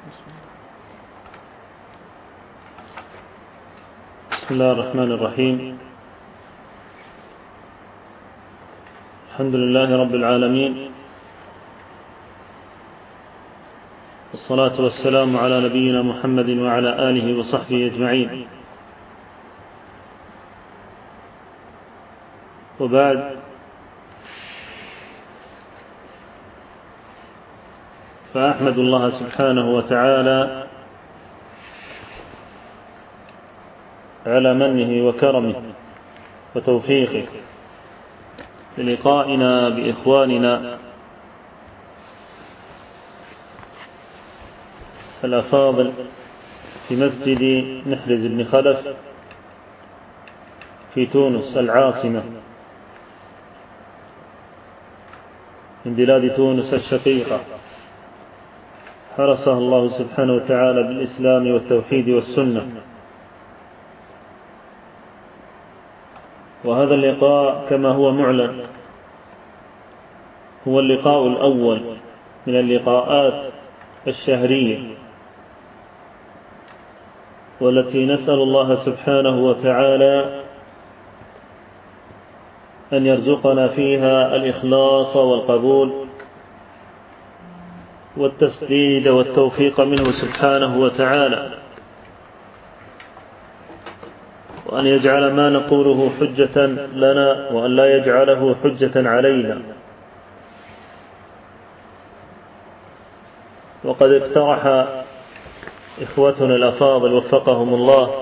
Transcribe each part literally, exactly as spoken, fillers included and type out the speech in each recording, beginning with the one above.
بسم الله الرحمن الرحيم. الحمد لله رب العالمين، والصلاة والسلام على نبينا محمد وعلى آله وصحبه أجمعين. وبعد، فأحمد الله سبحانه وتعالى على منه وكرمه وتوفيقه للقائنا بإخواننا الأفاضل في مسجد محرز بن خلف في تونس العاصمة من بلاد تونس الشقيقة، حرسها الله سبحانه وتعالى بالإسلام والتوحيد والسنة. وهذا اللقاء كما هو معلن هو اللقاء الأول من اللقاءات الشهرية، والتي نسأل الله سبحانه وتعالى أن يرزقنا فيها الإخلاص والقبول والتسديد والتوفيق منه سبحانه وتعالى، وأن يجعل ما نقوله حجة لنا وأن لا يجعله حجة علينا. وقد اقترح إخوتنا الأفاضل وفقهم الله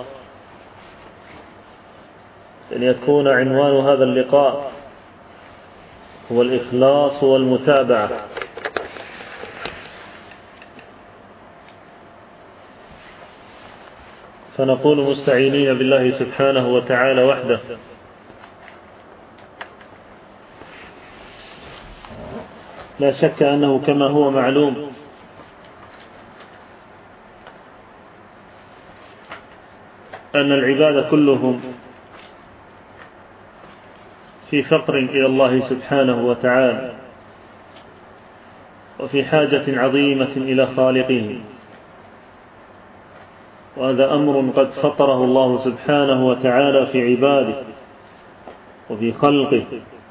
أن يكون عنوان هذا اللقاء هو الإخلاص والمتابعة. فنقول مستعينين بالله سبحانه وتعالى وحده لا شك أنه كما هو معلوم أن العباد كلهم في فقر إلى الله سبحانه وتعالى، وفي حاجة عظيمة إلى خالقه، وهذا أمر قد فطره الله سبحانه وتعالى في عباده وفي خلقه.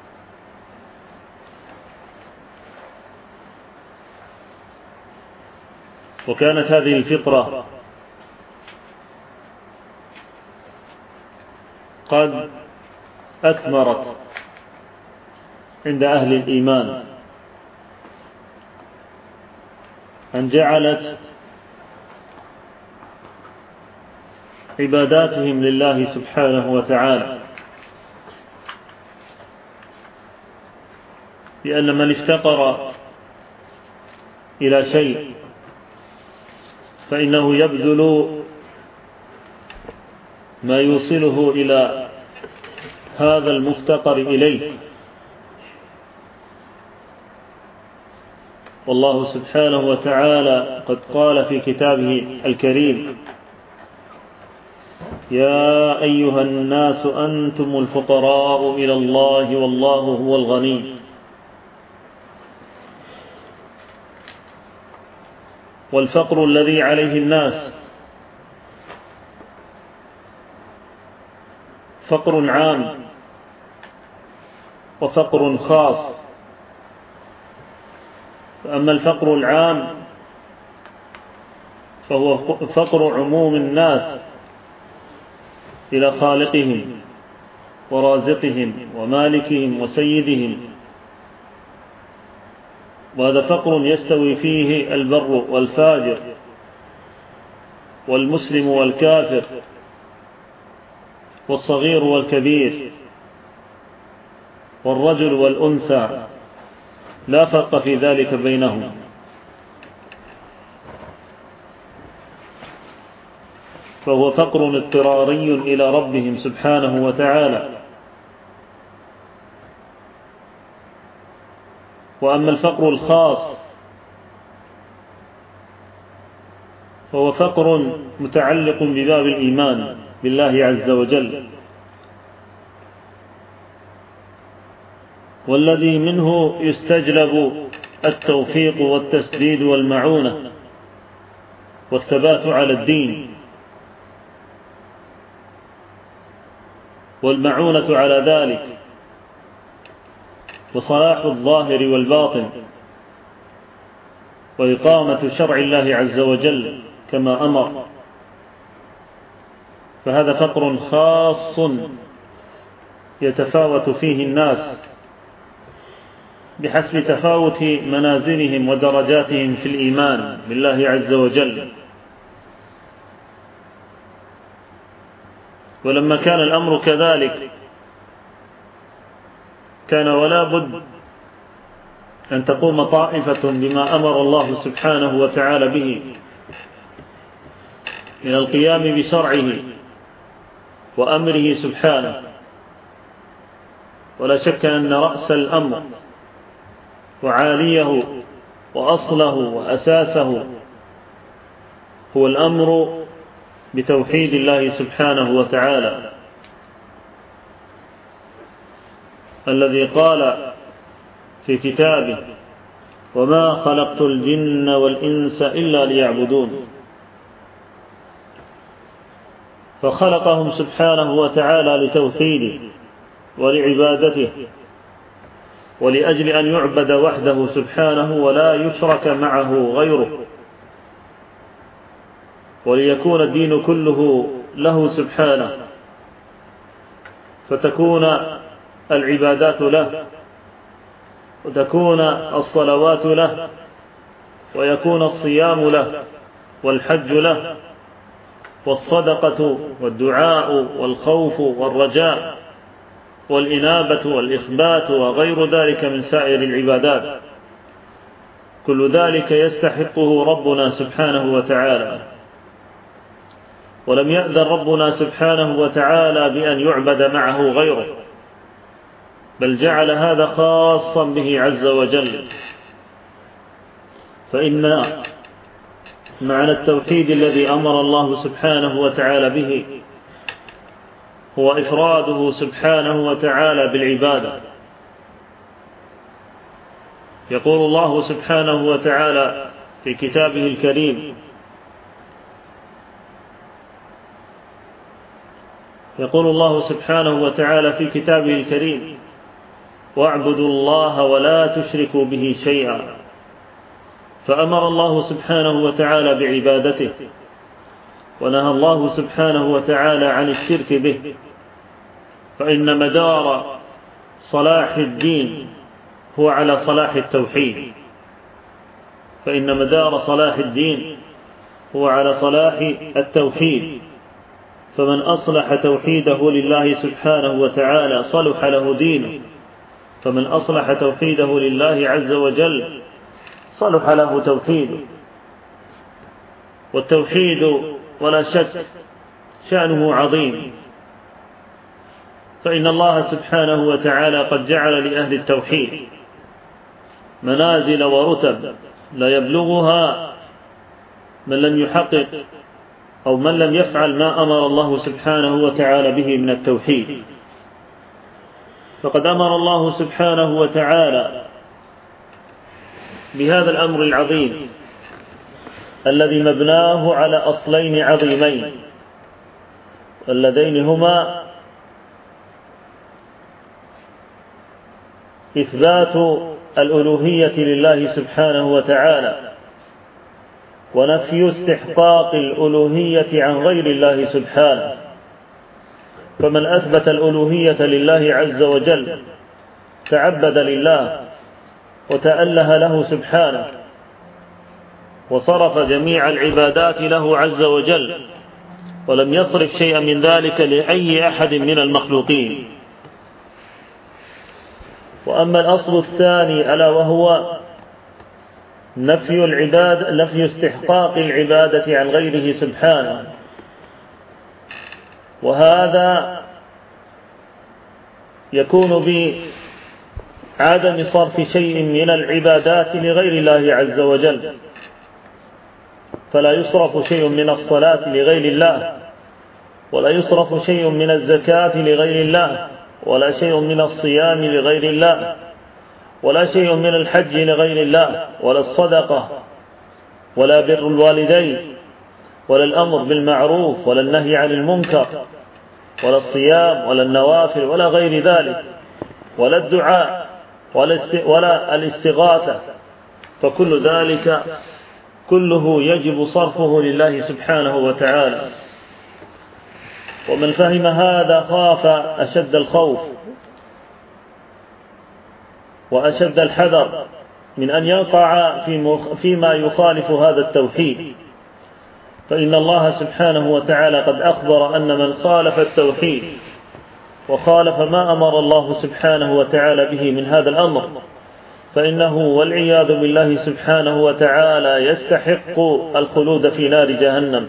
وكانت هذه الفطرة قد أثمرت عند أهل الإيمان أن جعلت عباداتهم لله سبحانه وتعالى، لأن من افتقر إلى شيء فإنه يبذل ما يوصله إلى هذا المفتقر إليه. والله سبحانه وتعالى قد قال في كتابه الكريم: يا أيها الناس أنتم الفقراء إلى الله والله هو الغني. والفقر الذي عليه الناس فقر عام وفقر خاص. فأما الفقر العام فهو فقر عموم الناس إلى خالقهم ورازقهم ومالكهم وسيدهم، وهذا فقر يستوي فيه البر والفاجر والمسلم والكافر والصغير والكبير والرجل والأنثى، لا فرق في ذلك بينهم. فهو فقر اضطراري إلى ربهم سبحانه وتعالى. وأما الفقر الخاص فهو فقر متعلق بباب الإيمان بالله عز وجل، والذي منه يستجلب التوفيق والتسديد والمعونة والثبات على الدين والمعونة على ذلك وصلاح الظاهر والباطن وإقامة شرع الله عز وجل كما أمر، فهذا فقر خاص يتفاوت فيه الناس بحسب تفاوت منازلهم ودرجاتهم في الإيمان بالله عز وجل. ولما كان الأمر كذلك كان ولا بد أن تقوم طائفة بما أمر الله سبحانه وتعالى به من القيام بشرعه وأمره سبحانه. ولا شك أن رأس الأمر وعاليه وأصله وأساسه هو الأمر بتوحيد الله سبحانه وتعالى، الذي قال في كتابه: وما خلقت الجن والإنس إلا ليعبدون. فخلقهم سبحانه وتعالى لتوحيده ولعبادته، ولأجل أن يعبد وحده سبحانه ولا يشرك معه غيره، وليكون الدين كله له سبحانه، فتكون العبادات له، وتكون الصلوات له، ويكون الصيام له، والحج له، والصدقة والدعاء والخوف والرجاء والإنابة والإخبات وغير ذلك من سائر العبادات. كل ذلك يستحقه ربنا سبحانه وتعالى، ولم يأذن ربنا سبحانه وتعالى بأن يعبد معه غيره، بل جعل هذا خاصا به عز وجل. فإن معنى التوحيد الذي أمر الله سبحانه وتعالى به هو إفراده سبحانه وتعالى بالعبادة. يقول الله سبحانه وتعالى في كتابه الكريم يقول الله سبحانه وتعالى في كتابه الكريم: واعبدوا الله ولا تشركوا به شيئا. فأمر الله سبحانه وتعالى بعبادته، ونهى الله سبحانه وتعالى عن الشرك به. فإن مدار صلاح الدين هو على صلاح التوحيد، فإن مدار صلاح الدين هو على صلاح التوحيد. فمن أصلح توحيده لله سبحانه وتعالى صلح له دينه، فمن أصلح توحيده لله عز وجل صلح له توحيده. والتوحيد ولا شك شأنه عظيم، فإن الله سبحانه وتعالى قد جعل لأهل التوحيد منازل ورتب لا يبلغها من لم يحقق أو من لم يفعل ما أمر الله سبحانه وتعالى به من التوحيد. فقد أمر الله سبحانه وتعالى بهذا الأمر العظيم الذي مبناه على أصلين عظيمين، اللذين هما إثبات الألوهية لله سبحانه وتعالى، ونفي استحقاق الألوهية عن غير الله سبحانه. فمن أثبت الألوهية لله عز وجل تعبد لله وتأله له سبحانه، وصرف جميع العبادات له عز وجل، ولم يصرف شيئا من ذلك لأي أحد من المخلوقين. وأما الأصل الثاني ألا وهو نفي العبادة، نفي استحقاق العبادة عن غيره سبحانه، وهذا يكون بعدم صرف شيء من العبادات لغير الله عز وجل. فلا يصرف شيء من الصلاة لغير الله، ولا يصرف شيء من الزكاة لغير الله، ولا شيء من الصيام لغير الله، ولا شيء من الحج لغير الله، ولا الصدقة، ولا بر الوالدين، ولا الأمر بالمعروف ولا النهي عن المنكر ولا الصيام ولا النوافل ولا غير ذلك ولا الدعاء ولا الاستغاثة، فكل ذلك كله يجب صرفه لله سبحانه وتعالى. ومن فهم هذا خاف أشد الخوف وأشد الحذر من أن يقع فيما يخالف هذا التوحيد، فإن الله سبحانه وتعالى قد أخبر أن من خالف التوحيد وخالف ما أمر الله سبحانه وتعالى به من هذا الأمر فإنه والعياذ بالله سبحانه وتعالى يستحق الخلود في نار جهنم.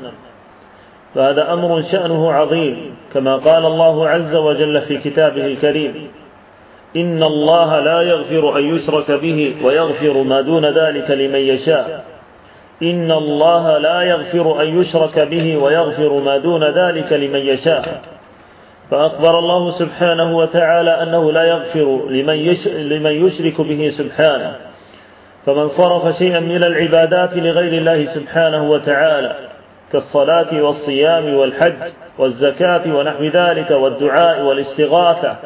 فهذا أمر شأنه عظيم، كما قال الله عز وجل في كتابه الكريم: إن الله لا يغفر أن يشرك به ويغفر ما دون ذلك لمن يشاء. إن الله لا يغفر أن يشرك به ويغفر ما دون ذلك لمن يشاء. فأخبر الله سبحانه وتعالى أنه لا يغفر لمن يشرك به سبحانه. فمن صرف شيئا من العبادات لغير الله سبحانه وتعالى كالصلاة والصيام والحج والزكاة ونحو ذلك والدعاء والاستغاثة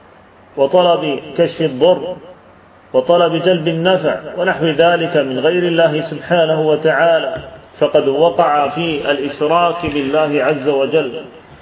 وطلب كشف الضر وطلب جلب النفع ونحو ذلك من غير الله سبحانه وتعالى، فقد وقع في الإشراك بالله عز وجل.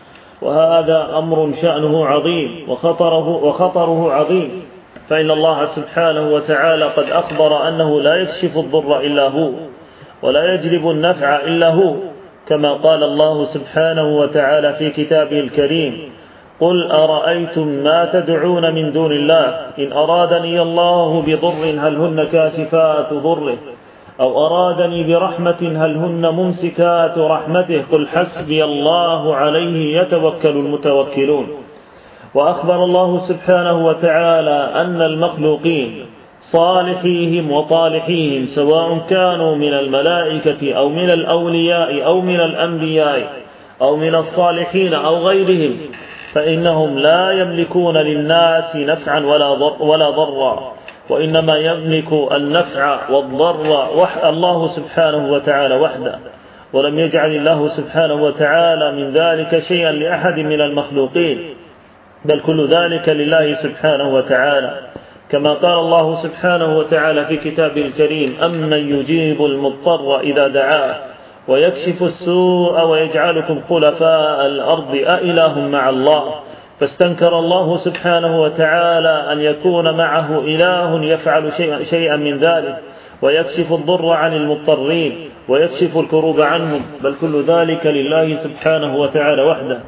وهذا أمر شأنه عظيم وخطره, وخطره عظيم، فإن الله سبحانه وتعالى قد أخبر أنه لا يكشف الضر إلا هو ولا يجلب النفع إلا هو، كما قال الله سبحانه وتعالى في كتابه الكريم: قل أرأيتم ما تدعون من دون الله إن أرادني الله بضر هل هن كاشفات ضره أو أرادني برحمة هل هن ممسكات رحمته قل حسبي الله عليه يتوكل المتوكلون. وأخبر الله سبحانه وتعالى أن المخلوقين صالحيهم وطالحيهم سواء كانوا من الملائكة أو من الأولياء أو من الأنبياء أو من الصالحين أو غيرهم، فإنهم لا يملكون للناس نفعا ولا ضرا، وإنما يملك النفع والضر الله سبحانه وتعالى وحده، ولم يجعل الله سبحانه وتعالى من ذلك شيئا لأحد من المخلوقين، بل كل ذلك لله سبحانه وتعالى، كما قال الله سبحانه وتعالى في كتابه الكريم: أمن يجيب المضطر إذا دعاه ويكشف السوء ويجعلكم خلفاء الأرض أإله مع الله. فاستنكر الله سبحانه وتعالى أن يكون معه إله يفعل شيئا, شيئا من ذلك ويكشف الضر عن المضطرين ويكشف الكروب عنهم، بل كل ذلك لله سبحانه وتعالى وحده.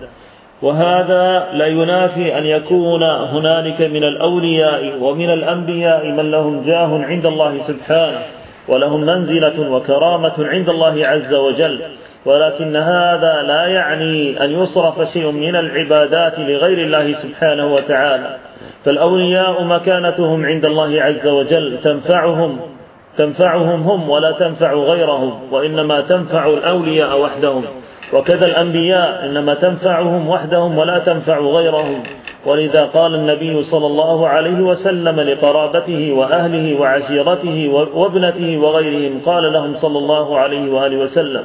وهذا لا ينافي أن يكون هنالك من الأولياء ومن الأنبياء من لهم جاه عند الله سبحانه ولهم منزلة وكرامة عند الله عز وجل، ولكن هذا لا يعني أن يصرف شيء من العبادات لغير الله سبحانه وتعالى. فالأولياء مكانتهم عند الله عز وجل تنفعهم تنفعهم هم ولا تنفع غيرهم، وإنما تنفع الأولياء وحدهم، وكذا الأنبياء إنما تنفعهم وحدهم ولا تنفع غيرهم. ولذا قال النبي صلى الله عليه وسلم لقرابته وأهله وعشيرته وابنته وغيرهم، قال لهم صلى الله عليه وآله وسلم: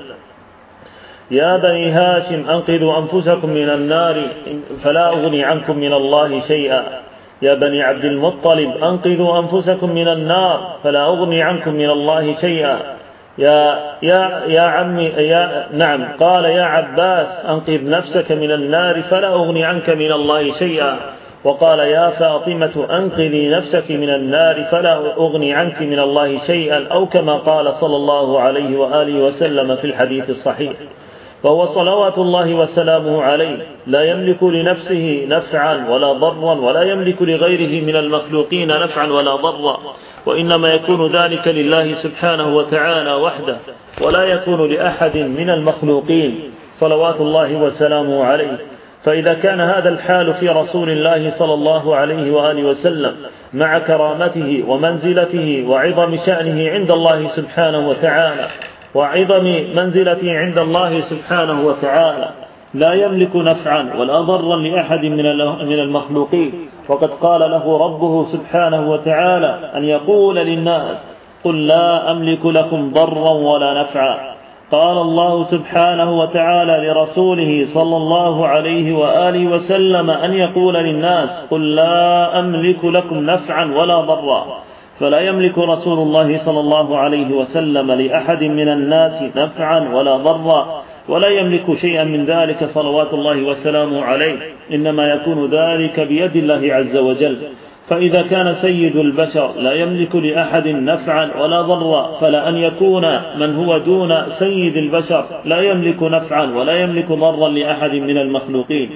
يا بني هاشم أنقذوا أنفسكم من النار فلا أغني عنكم من الله شيئا. يا بني عبد المطلب أنقذوا أنفسكم من النار فلا أغني عنكم من الله شيئا. يا يا يا عمي يا نعم قال: يا عباس أنقذ نفسك من النار فلا أغني عنك من الله شيئا. وقال: يا فاطمة أنقذي نفسك من النار فلا أغني عنك من الله شيئا، أو كما قال صلى الله عليه وآله وسلم في الحديث الصحيح. فهو صلوات الله وسلامه عليه لا يملك لنفسه نفعا ولا ضرا ولا يملك لغيره من المخلوقين نفعا ولا ضرا، وإنما يكون ذلك لله سبحانه وتعالى وحده، ولا يكون لأحد من المخلوقين صلوات الله وسلامه عليه. فإذا كان هذا الحال في رسول الله صلى الله عليه وآله وسلم مع كرامته ومنزلته وعظم شأنه عند الله سبحانه وتعالى وعظم منزلته عند الله سبحانه وتعالى، لا يملك نفعا ولا ضرا لأحد من المخلوقين، وقد قال له ربه سبحانه وتعالى أن يقول للناس: قل لا أملك لكم ضرا ولا نفعا. قال الله سبحانه وتعالى لرسوله صلى الله عليه وآله وسلم أن يقول للناس: قل لا أملك لكم نفعا ولا ضرا. فلا يملك رسول الله صلى الله عليه وسلم لأحد من الناس نفعا ولا ضرا، ولا يملك شيئا من ذلك صلوات الله وسلامه عليه، إنما يكون ذلك بيد الله عز وجل. فإذا كان سيد البشر لا يملك لأحد نفعا ولا ضرا، فلا أن يكون من هو دون سيد البشر لا يملك نفعا ولا يملك ضرا لأحد من المخلوقين.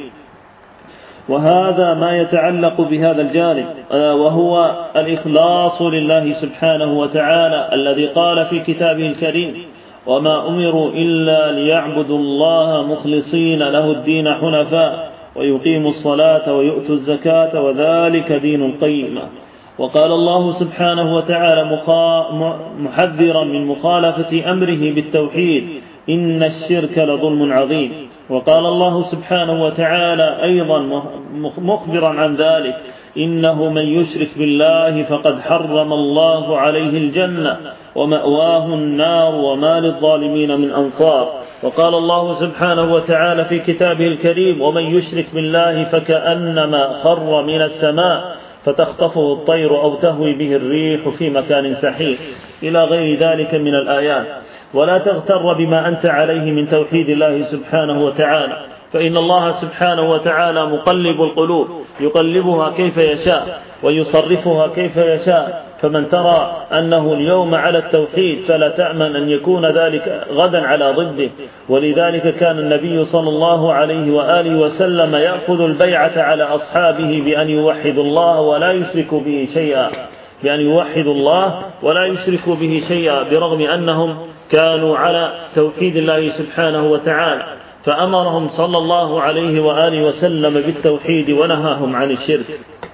وهذا ما يتعلق بهذا الجانب، وهو الإخلاص لله سبحانه وتعالى الذي قال في كتابه الكريم: وما أمروا إلا ليعبدوا الله مخلصين له الدين حنفاء ويقيموا الصلاة ويؤتوا الزكاة وذلك دين القيمة. وقال الله سبحانه وتعالى محذرا من مخالفة أمره بالتوحيد: إن الشرك لظلم عظيم. وقال الله سبحانه وتعالى أيضا مخبرا عن ذلك: إنه من يشرك بالله فقد حرم الله عليه الجنة ومأواه النار وما للظالمين من أنصار. وقال الله سبحانه وتعالى في كتابه الكريم: ومن يشرك بالله فكأنما خر من السماء فتخطفه الطير أو تهوي به الريح في مكان سحيق، إلى غير ذلك من الآيات. ولا تغتر بما أنت عليه من توحيد الله سبحانه وتعالى، فإن الله سبحانه وتعالى مقلب القلوب، يقلبها كيف يشاء ويصرفها كيف يشاء. فمن ترى أنه اليوم على التوحيد فلا تأمن أن يكون ذلك غدا على ضده. ولذلك كان النبي صلى الله عليه وآله وسلم يأخذ البيعة على أصحابه بأن يوحدوا الله ولا يشركوا به شيئا، بأن يوحدوا الله ولا يشركوا به شيئا، برغم أنهم كانوا على توحيد الله سبحانه وتعالى. فأمرهم صلى الله عليه وآله وسلم بالتوحيد ونهاهم عن الشرك.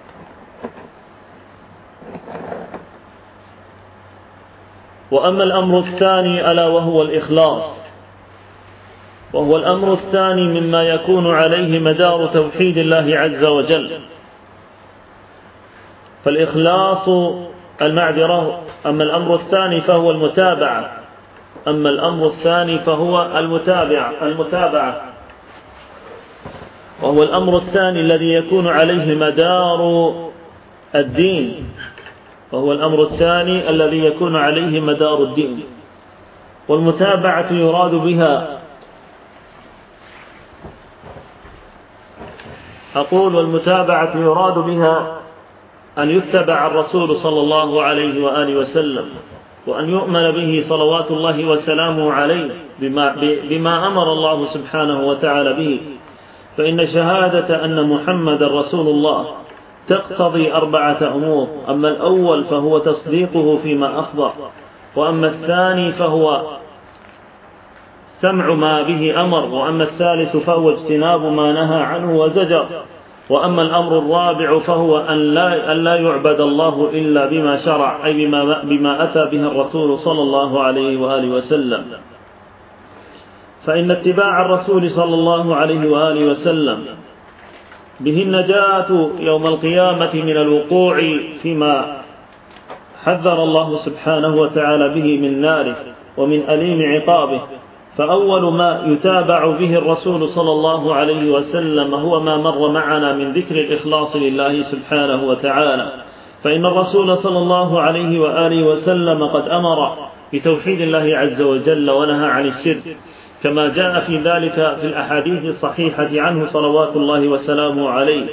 وأما الأمر الثاني ألا وهو الإخلاص، وهو الأمر الثاني مما يكون عليه مدار توحيد الله عز وجل. فالإخلاص المعذرة. أما الأمر الثاني فهو المتابعة أما الأمر الثاني فهو المتابعة المتابعة وهو الأمر الثاني الذي يكون عليه مدار الدين وهو الأمر الثاني الذي يكون عليه مدار الدين. والمتابعة يراد بها أقول والمتابعة يراد بها أن يتبع الرسول صلى الله عليه وآله وسلم، وأن يؤمن به صلوات الله وسلامه عليه بما, بما أمر الله سبحانه وتعالى به. فإن شهادة أن محمد رسول الله تقتضي أربعة أمور: أما الأول فهو تصديقه فيما أخبر، وأما الثاني فهو سمع ما به أمر، وأما الثالث فهو اجتناب ما نهى عنه وزجر، وأما الأمر الرابع فهو أن لا, أن لا يعبد الله إلا بما شرع، أي بما, بما أتى به الرسول صلى الله عليه وآله وسلم. فإن اتباع الرسول صلى الله عليه وآله وسلم به النجاة يوم القيامة من الوقوع فيما حذر الله سبحانه وتعالى به من ناره ومن أليم عقابه. فأول ما يتابع به الرسول صلى الله عليه وسلم هو ما مر معنا من ذكر الإخلاص لله سبحانه وتعالى. فإن الرسول صلى الله عليه وآله وسلم قد أمر بتوحيد الله عز وجل ونهى عن الشرك، كما جاء في ذلك في الأحاديث الصحيحة عنه صلوات الله وسلامه عليه.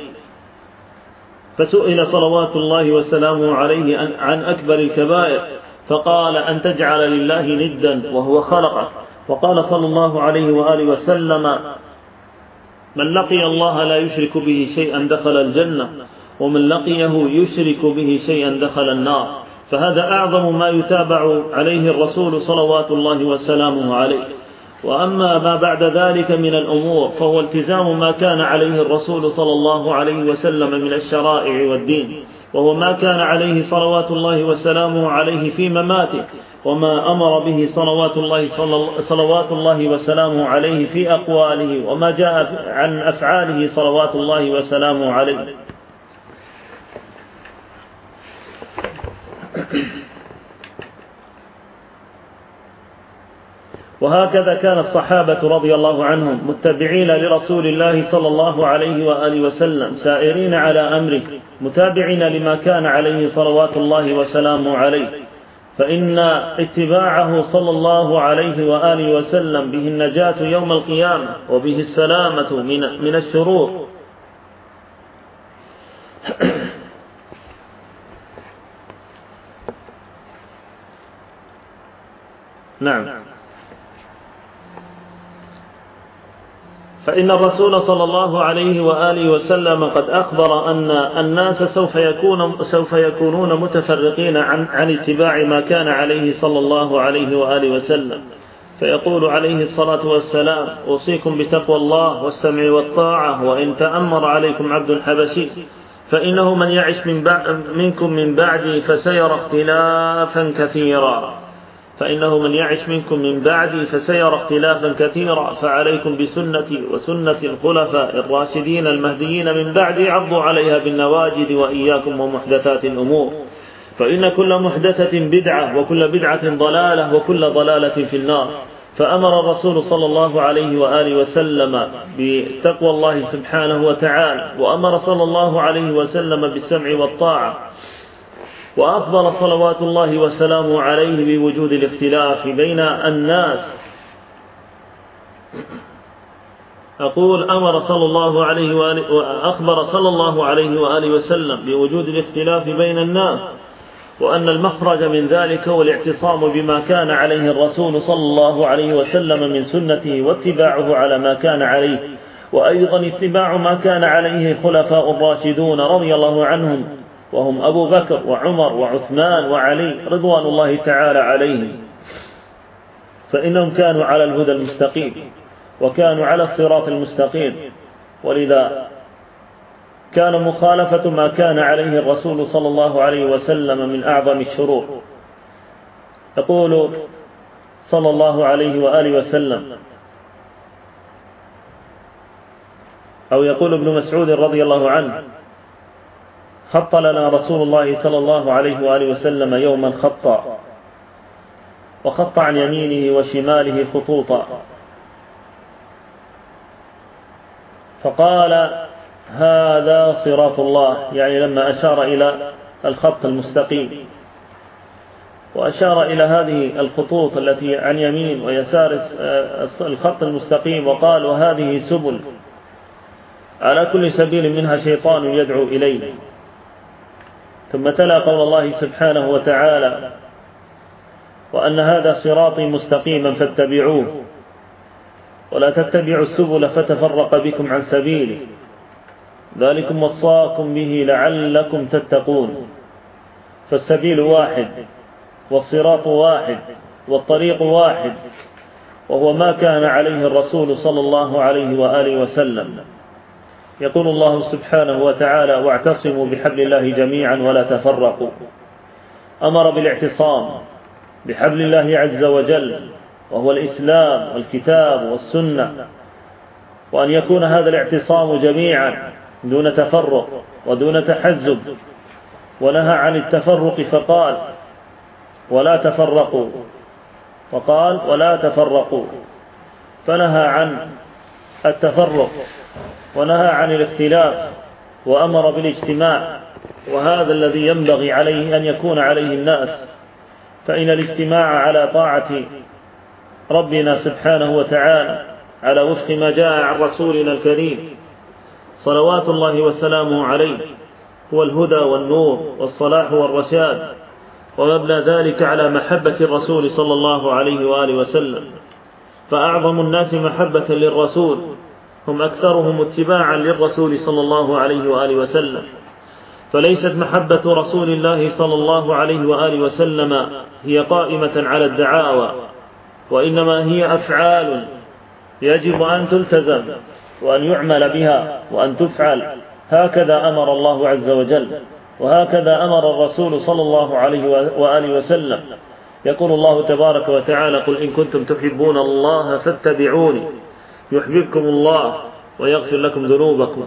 فسئل صلوات الله وسلامه عليه عن أكبر الكبائر فقال: أن تجعل لله ندا وهو خلقك. وقال صلى الله عليه وآله وسلم: من لقي الله لا يشرك به شيئا دخل الجنة، ومن لقيه يشرك به شيئا دخل النار. فهذا أعظم ما يتابع عليه الرسول صلوات الله وسلامه عليه. وأما ما بعد ذلك من الأمور فهو التزام ما كان عليه الرسول صلى الله عليه وسلم من الشرائع والدين، وهو ما كان عليه صلوات الله وسلامه عليه في مماته، وما أمر به صلوات الله, صلوات الله وسلامه عليه في أقواله، وما جاء عن أفعاله صلوات الله وسلامه عليه. وهكذا كان الصحابة رضي الله عنهم متبعين لرسول الله صلى الله عليه وآله وسلم، سائرين على أمره، متابعين لما كان عليه صلوات الله وسلامه عليه، فإن اتباعه صلى الله عليه وآله وسلم به النجاة يوم القيامة وبه السلامة من من الشرور. نعم. فإن الرسول صلى الله عليه وآله وسلم قد أخبر أن الناس سوف يكون سوف يكونون متفرقين عن عن اتباع ما كان عليه صلى الله عليه وآله وسلم، فيقول عليه الصلاة والسلام: أوصيكم بتقوى الله والسمع والطاعة وإن تأمر عليكم عبد حبشي، فإنه من يعش من منكم من بعدي فسيرى اختلافا كثيرا فإنه من يعش منكم من بعدي فسيرى اختلافا كثيرا فعليكم بسنتي وسنة الخلفاء الراشدين المهديين من بعدي، عضوا عليها بالنواجذ وإياكم ومحدثات الأمور، فإن كل محدثة بدعة وكل بدعة ضلالة وكل ضلالة في النار. فأمر الرسول صلى الله عليه وآله وسلم بتقوى الله سبحانه وتعالى، وأمر صلى الله عليه وسلم بالسمع والطاعة، وأفضل صلوات الله وسلامه عليه بوجود الاختلاف بين الناس. أقول أمر صلى الله عليه وآله وأخبر صلى الله عليه وآله وسلم بوجود الاختلاف بين الناس، وأن المخرج من ذلك هو الاعتصام بما كان عليه الرسول صلى الله عليه وسلم من سنته واتباعه على ما كان عليه، وأيضا اتباع ما كان عليه خلفاء الراشدون رضي الله عنهم، وهم أبو بكر وعمر وعثمان وعلي رضوان الله تعالى عليهم، فإنهم كانوا على الهدى المستقيم وكانوا على الصراط المستقيم، ولذا كان مخالفة ما كان عليه الرسول صلى الله عليه وسلم من أعظم الشرور. يقول صلى الله عليه وآله وسلم، أو يقول ابن مسعود رضي الله عنه: خط لنا رسول الله صلى الله عليه وآله وسلم يوما خطا، وخط عن يمينه وشماله خطوطا، فقال: هذا صراط الله، يعني لما أشار إلى الخط المستقيم، وأشار إلى هذه الخطوط التي عن يمين ويسار الخط المستقيم، وقال: وهذه سبل، على كل سبيل منها شيطان يدعو إليه. ثم تلا قول الله سبحانه وتعالى: وأن هذا صراطي مستقيما فاتبعوه ولا تتبعوا السبل فتفرق بكم عن سبيله، ذلكم وصاكم به لعلكم تتقون. فالسبيل واحد والصراط واحد والطريق واحد، وهو ما كان عليه الرسول صلى الله عليه وآله وسلم. يقول الله سبحانه وتعالى: واعتصموا بحبل الله جميعا ولا تفرقوا. أمر بالاعتصام بحبل الله عز وجل، وهو الإسلام والكتاب والسنة، وأن يكون هذا الاعتصام جميعا دون تفرق ودون تحزب. ونهى عن التفرق فقال: ولا تفرقوا، وقال: ولا تفرقوا، فنهى عن التفرق ونهى عن الاختلاف وأمر بالاجتماع، وهذا الذي ينبغي عليه أن يكون عليه الناس، فإن الاجتماع على طاعة ربنا سبحانه وتعالى على وفق ما جاء عن رسولنا الكريم صلوات الله وسلامه عليه هو الهدى والنور والصلاح والرشاد، ومبنى ذلك على محبة الرسول صلى الله عليه وآله وسلم. فأعظم الناس محبة للرسول هم أكثرهم اتباعا للرسول صلى الله عليه وآله وسلم. فليست محبة رسول الله صلى الله عليه وآله وسلم هي قائمة على الدعاوى، وإنما هي أفعال يجب أن تلتزم وأن يعمل بها وأن تفعل. هكذا أمر الله عز وجل، وهكذا أمر الرسول صلى الله عليه وآله وسلم. يقول الله تبارك وتعالى: قل إن كنتم تحبون الله فاتبعوني يحببكم الله ويغفر لكم ذنوبكم.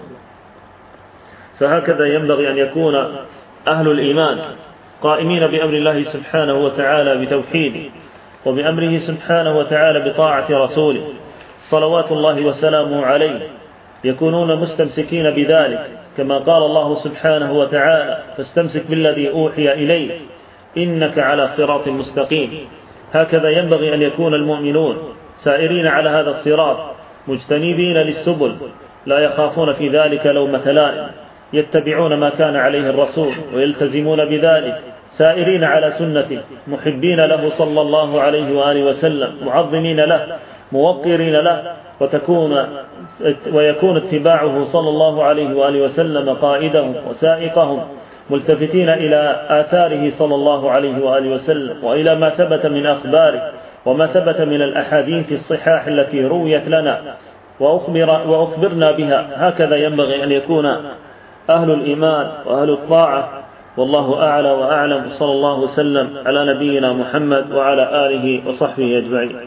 فهكذا ينبغي أن يكون أهل الإيمان قائمين بأمر الله سبحانه وتعالى بتوحيده، وبأمره سبحانه وتعالى بطاعة رسوله صلوات الله وسلامه عليه، يكونون مستمسكين بذلك، كما قال الله سبحانه وتعالى: فاستمسك بالذي أوحي إليك إنك على صراط مستقيم. هكذا ينبغي أن يكون المؤمنون سائرين على هذا الصراط، مجتنبين للسبل، لا يخافون في ذلك لومة لائم، يتبعون ما كان عليه الرسول ويلتزمون بذلك، سائرين على سنته، محبين له صلى الله عليه وآله وسلم، معظمين له، موقرين له، وتكون ويكون اتباعه صلى الله عليه وآله وسلم قائدهم وسائقهم، ملتفتين إلى آثاره صلى الله عليه وآله وسلم، وإلى ما ثبت من أخباره وما ثبت من الأحاديث الصحاح التي رويت لنا وأخبر وأخبرنا بها. هكذا ينبغي أن يكون أهل الإيمان وأهل الطاعة، والله أعلى وأعلم. صلى الله وسلم على نبينا محمد وعلى آله وصحبه أجمعين.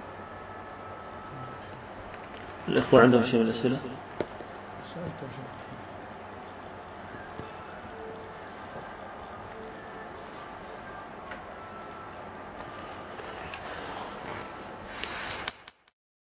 الإخوة عندهم شيء من الأسئلة؟